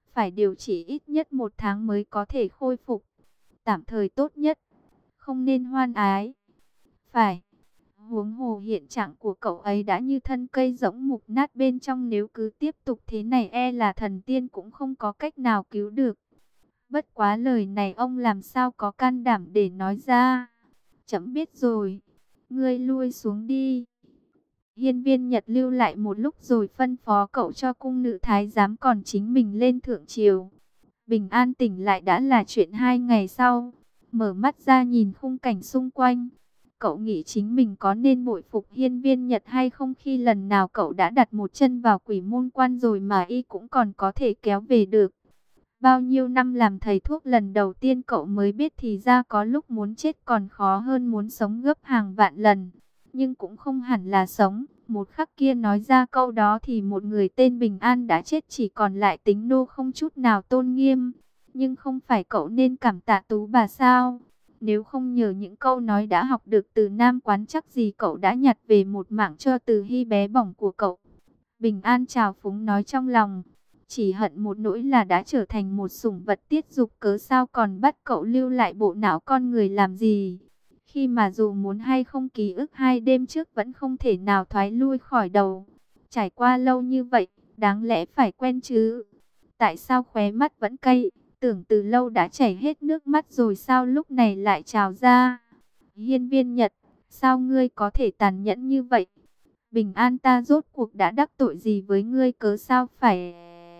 phải điều trị ít nhất một tháng mới có thể khôi phục. Tạm thời tốt nhất, không nên hoan ái. Phải, huống hồ hiện trạng của cậu ấy đã như thân cây rỗng mục nát bên trong, nếu cứ tiếp tục thế này e là thần tiên cũng không có cách nào cứu được. Bất quá lời này ông làm sao có can đảm để nói ra. Chấm biết rồi, ngươi lui xuống đi. Hiên Viên Nhật lưu lại một lúc rồi phân phó cậu cho cung nữ thái giám, còn chính mình lên thượng triều. Bình an tỉnh lại đã là chuyện hai ngày sau. Mở mắt ra nhìn khung cảnh xung quanh, cậu nghĩ chính mình có nên bội phục Hiên Viên Nhật hay không, khi lần nào cậu đã đặt một chân vào Quỷ Môn Quan rồi mà y cũng còn có thể kéo về được. Bao nhiêu năm làm thầy thuốc, lần đầu tiên cậu mới biết thì ra có lúc muốn chết còn khó hơn muốn sống gấp hàng vạn lần. Nhưng cũng không hẳn là sống. Một khắc kia nói ra câu đó thì một người tên Bình An đã chết, chỉ còn lại tính nô không chút nào tôn nghiêm. Nhưng không phải cậu nên cảm tạ Tú bà sao? Nếu không nhờ những câu nói đã học được từ Nam Quán, chắc gì cậu đã nhặt về một mảng cho Từ Hy bé bỏng của cậu. Bình An trào phúng nói trong lòng, chỉ hận một nỗi là đã trở thành một sủng vật tiết dục, cớ sao còn bắt cậu lưu lại bộ não con người làm gì? Khi mà dù muốn hay không, ký ức hai đêm trước vẫn không thể nào thoái lui khỏi đầu. Trải qua lâu như vậy, đáng lẽ phải quen chứ. Tại sao khóe mắt vẫn cay? Tưởng từ lâu đã chảy hết nước mắt rồi sao lúc này lại trào ra? Hiên Viên Nhật, sao ngươi có thể tàn nhẫn như vậy? Bình An ta rốt cuộc đã đắc tội gì với ngươi, cớ sao phải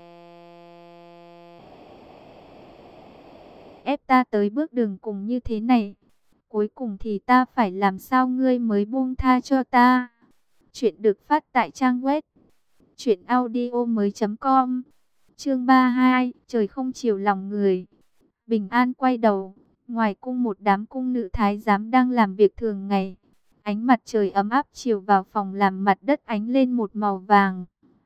ép ta tới bước đường cùng như thế này? Cuối cùng thì ta phải làm sao ngươi mới buông tha cho ta? Chuyện được phát tại trang web truyện audio mới chấm com. Chương ba mươi hai, trời không chiều lòng người. Bình An quay đầu, ngoài cung một đám cung nữ thái giám đang làm việc thường ngày. Ánh mặt trời ấm áp chiều vào phòng làm mặt đất ánh lên một màu vàng.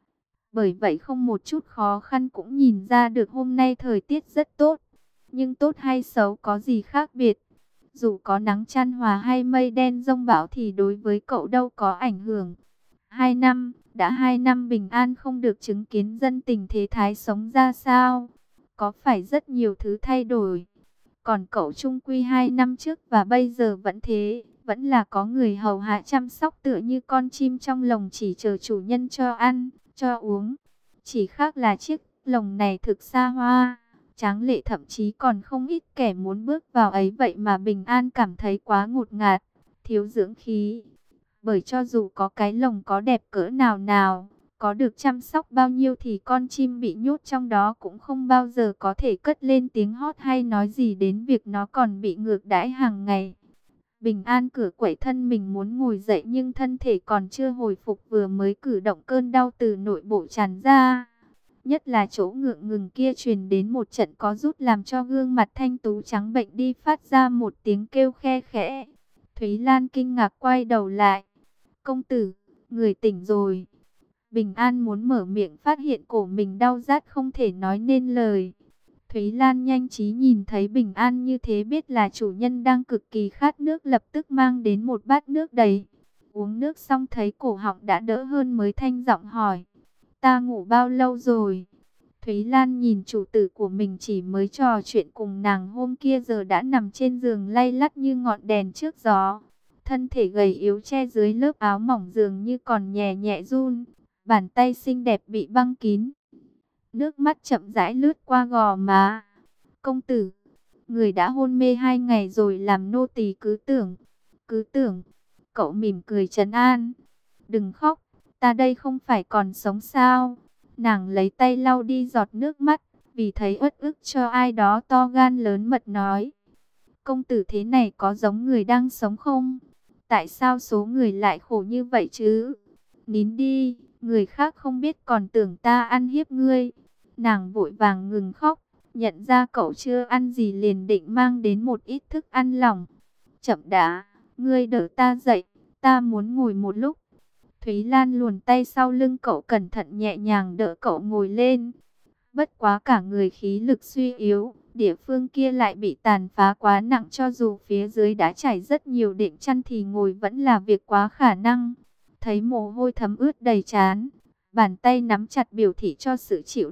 Bởi vậy không một chút khó khăn cũng nhìn ra được hôm nay thời tiết rất tốt. Nhưng tốt hay xấu có gì khác biệt. Dù có nắng chan hòa hay mây đen giông bão thì đối với cậu đâu có ảnh hưởng. Hai năm, đã hai năm Bình An không được chứng kiến dân tình thế thái sống ra sao. Có phải rất nhiều thứ thay đổi. Còn cậu chung quy hai năm trước và bây giờ vẫn thế. Vẫn là có người hầu hạ chăm sóc tựa như con chim trong lồng, chỉ chờ chủ nhân cho ăn, cho uống. Chỉ khác là chiếc lồng này thực xa hoa, tráng lệ, thậm chí còn không ít kẻ muốn bước vào ấy. Vậy mà Bình An cảm thấy quá ngột ngạt, thiếu dưỡng khí. Bởi cho dù có cái lồng có đẹp cỡ nào nào, có được chăm sóc bao nhiêu thì con chim bị nhốt trong đó cũng không bao giờ có thể cất lên tiếng hót hay nói gì đến việc nó còn bị ngược đãi hàng ngày. Bình An cửa quẩy thân mình muốn ngồi dậy nhưng thân thể còn chưa hồi phục, vừa mới cử động cơn đau từ nội bộ tràn ra. Nhất là chỗ ngượng ngừng kia truyền đến một trận có rút, làm cho gương mặt thanh tú trắng bệnh đi, phát ra một tiếng kêu khe khẽ. Thúy Lan kinh ngạc quay đầu lại. Công tử, người tỉnh rồi. Bình An muốn mở miệng, phát hiện cổ mình đau rát không thể nói nên lời. Thúy Lan nhanh trí nhìn thấy Bình An như thế, biết là chủ nhân đang cực kỳ khát nước, lập tức mang đến một bát nước đầy. Uống nước xong thấy cổ họng đã đỡ hơn mới thanh giọng hỏi. Ta ngủ bao lâu rồi? Thúy Lan nhìn chủ tử của mình chỉ mới trò chuyện cùng nàng hôm kia giờ đã nằm trên giường lay lắt như ngọn đèn trước gió. Thân thể gầy yếu che dưới lớp áo mỏng dường như còn nhẹ nhẹ run. Bàn tay xinh đẹp bị băng kín. Nước mắt chậm rãi lướt qua gò má. Công tử, người đã hôn mê hai ngày rồi, làm nô tỳ cứ tưởng, cứ tưởng. Cậu mỉm cười trấn an. Đừng khóc, ta đây không phải còn sống sao? Nàng lấy tay lau đi giọt nước mắt, vì thấy uất ức cho ai đó to gan lớn mật nói. Công tử thế này có giống người đang sống không? Tại sao số người lại khổ như vậy chứ? Nín đi, người khác không biết còn tưởng ta ăn hiếp ngươi. Nàng vội vàng ngừng khóc, nhận ra cậu chưa ăn gì liền định mang đến một ít thức ăn lỏng. Chậm đã, ngươi đỡ ta dậy, ta muốn ngồi một lúc. Thúy Lan luồn tay sau lưng cậu, cẩn thận nhẹ nhàng đỡ cậu ngồi lên. Bất quá cả người khí lực suy yếu, địa phương kia lại bị tàn phá quá nặng, cho dù phía dưới đã trải rất nhiều đệm chăn thì ngồi vẫn là việc quá khả năng. Thấy mồ hôi thấm ướt đầy trán, bàn tay nắm chặt biểu thị cho sự chịu đựng.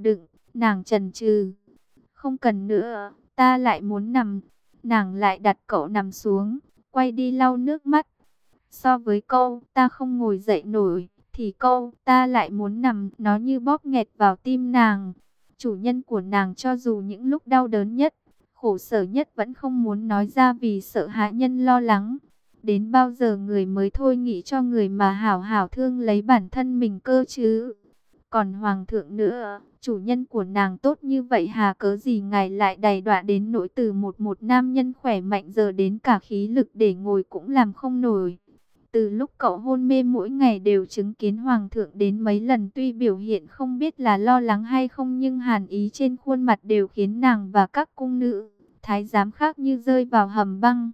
Nàng chần chừ, không cần nữa, ta lại muốn nằm. Nàng lại đặt cậu nằm xuống, quay đi lau nước mắt. So với câu, ta không ngồi dậy nổi, thì câu, ta lại muốn nằm, nó như bóp nghẹt vào tim nàng. Chủ nhân của nàng cho dù những lúc đau đớn nhất, khổ sở nhất vẫn không muốn nói ra vì sợ hạ nhân lo lắng. Đến bao giờ người mới thôi nghĩ cho người mà hảo hảo thương lấy bản thân mình cơ chứ? Còn hoàng thượng nữa, chủ nhân của nàng tốt như vậy hà cớ gì ngài lại đày đọa đến nỗi từ một một nam nhân khỏe mạnh giờ đến cả khí lực để ngồi cũng làm không nổi. Từ lúc cậu hôn mê mỗi ngày đều chứng kiến hoàng thượng đến mấy lần, tuy biểu hiện không biết là lo lắng hay không nhưng hàn ý trên khuôn mặt đều khiến nàng và các cung nữ, thái giám khác như rơi vào hầm băng.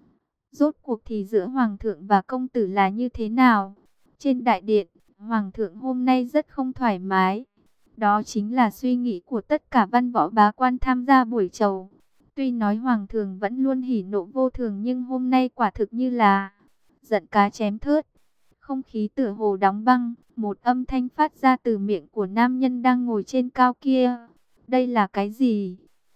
Rốt cuộc thì giữa hoàng thượng và công tử là như thế nào? Trên đại điện, hoàng thượng hôm nay rất không thoải mái. Đó chính là suy nghĩ của tất cả văn võ bá quan tham gia buổi chầu. Tuy nói hoàng thượng vẫn luôn hỉ nộ vô thường nhưng hôm nay quả thực như là giận cá chém thớt. Không khí tựa hồ đóng băng, một âm thanh phát ra từ miệng của nam nhân đang ngồi trên cao kia. Đây là cái gì?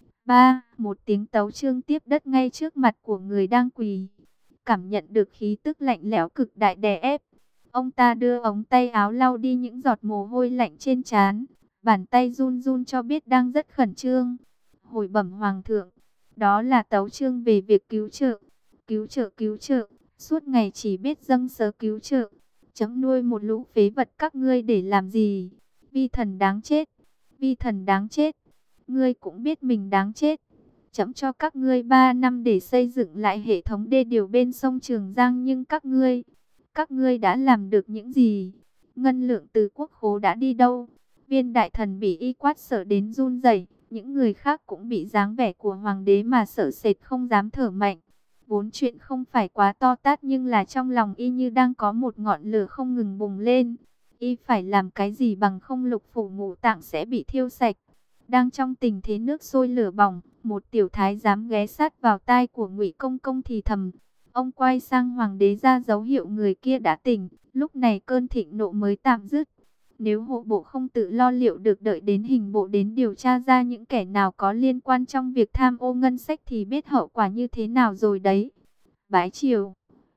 Ba, một tiếng tấu chương tiếp đất ngay trước mặt của người đang quỳ. Cảm nhận được khí tức lạnh lẽo cực đại đè ép, ông ta đưa ống tay áo lau đi những giọt mồ hôi lạnh trên trán, bàn tay run run cho biết đang rất khẩn trương. Hồi bẩm hoàng thượng, đó là tấu chương về việc cứu trợ, cứu trợ cứu trợ, suốt ngày chỉ biết dâng sớ cứu trợ. Chấm nuôi một lũ phế vật các ngươi để làm gì? Vi thần đáng chết, vi thần đáng chết, ngươi cũng biết mình đáng chết. Chấm cho các ngươi ba năm để xây dựng lại hệ thống đê điều bên sông Trường Giang nhưng các ngươi, các ngươi đã làm được những gì? Ngân lượng từ quốc khố đã đi đâu? Viên đại thần bị y quát sợ đến run rẩy, những người khác cũng bị dáng vẻ của hoàng đế mà sợ sệt không dám thở mạnh. Vốn chuyện không phải quá to tát nhưng là trong lòng y như đang có một ngọn lửa không ngừng bùng lên. Y phải làm cái gì bằng không lục phủ ngũ tạng sẽ bị thiêu sạch. Đang trong tình thế nước sôi lửa bỏng, một tiểu thái dám ghé sát vào tai của Ngụy Công Công thì thầm. Ông quay sang hoàng đế ra dấu hiệu người kia đã tỉnh, lúc này cơn thịnh nộ mới tạm dứt. Nếu hộ bộ không tự lo liệu được đợi đến hình bộ đến điều tra ra những kẻ nào có liên quan trong việc tham ô ngân sách thì biết hậu quả như thế nào rồi đấy. Bái triều,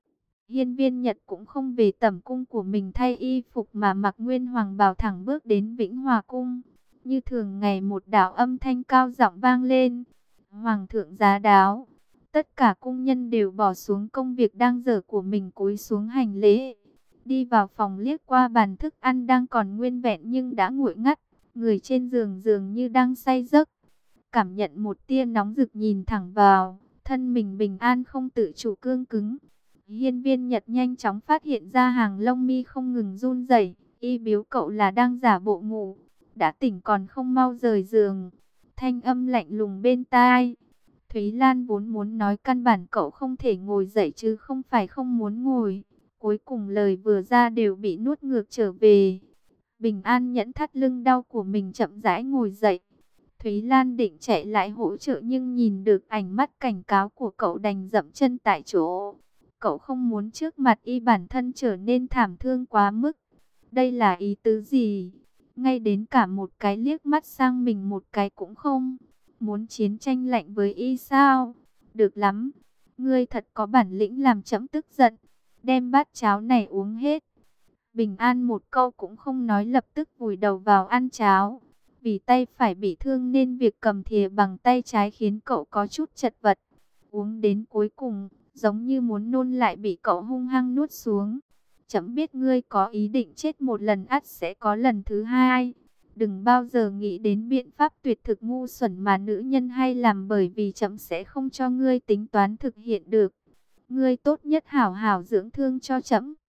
Hiên Viên Nhật cũng không về tẩm cung của mình thay y phục mà mặc nguyên hoàng bào thẳng bước đến Vĩnh Hòa cung. Như thường ngày một đạo âm thanh cao giọng vang lên. Hoàng thượng giá đáo. Tất cả cung nhân đều bỏ xuống công việc đang dở của mình cúi xuống hành lễ. Đi vào phòng liếc qua bàn thức ăn đang còn nguyên vẹn nhưng đã nguội ngắt. Người trên giường dường như đang say giấc. Cảm nhận một tia nóng rực nhìn thẳng vào. Thân mình bình an không tự chủ cương cứng. Hiên Viên Nhật nhanh chóng phát hiện ra hàng lông mi không ngừng run rẩy. Y biếu cậu là đang giả bộ ngủ. Đã tỉnh còn không mau rời giường. Thanh âm lạnh lùng bên tai. Thúy Lan vốn muốn nói căn bản cậu không thể ngồi dậy chứ không phải không muốn ngồi. Cuối cùng lời vừa ra đều bị nuốt ngược trở về. Bình An nhẫn thắt lưng đau của mình chậm rãi ngồi dậy. Thúy Lan định chạy lại hỗ trợ nhưng nhìn được ánh mắt cảnh cáo của cậu đành dậm chân tại chỗ. Cậu không muốn trước mặt y bản thân trở nên thảm thương quá mức. Đây là ý tứ gì? Ngay đến cả một cái liếc mắt sang mình một cái cũng không. Muốn chiến tranh lạnh với y sao? Được lắm. Ngươi thật có bản lĩnh làm trẫm tức giận. Đem bát cháo này uống hết. Bình An một câu cũng không nói lập tức vùi đầu vào ăn cháo. Vì tay phải bị thương nên việc cầm thìa bằng tay trái khiến cậu có chút chật vật. Uống đến cuối cùng, giống như muốn nôn lại bị cậu hung hăng nuốt xuống. Chấm biết ngươi có ý định chết một lần ắt sẽ có lần thứ hai. Đừng bao giờ nghĩ đến biện pháp tuyệt thực ngu xuẩn mà nữ nhân hay làm bởi vì chấm sẽ không cho ngươi tính toán thực hiện được. Ngươi tốt nhất hảo hảo dưỡng thương cho chấm.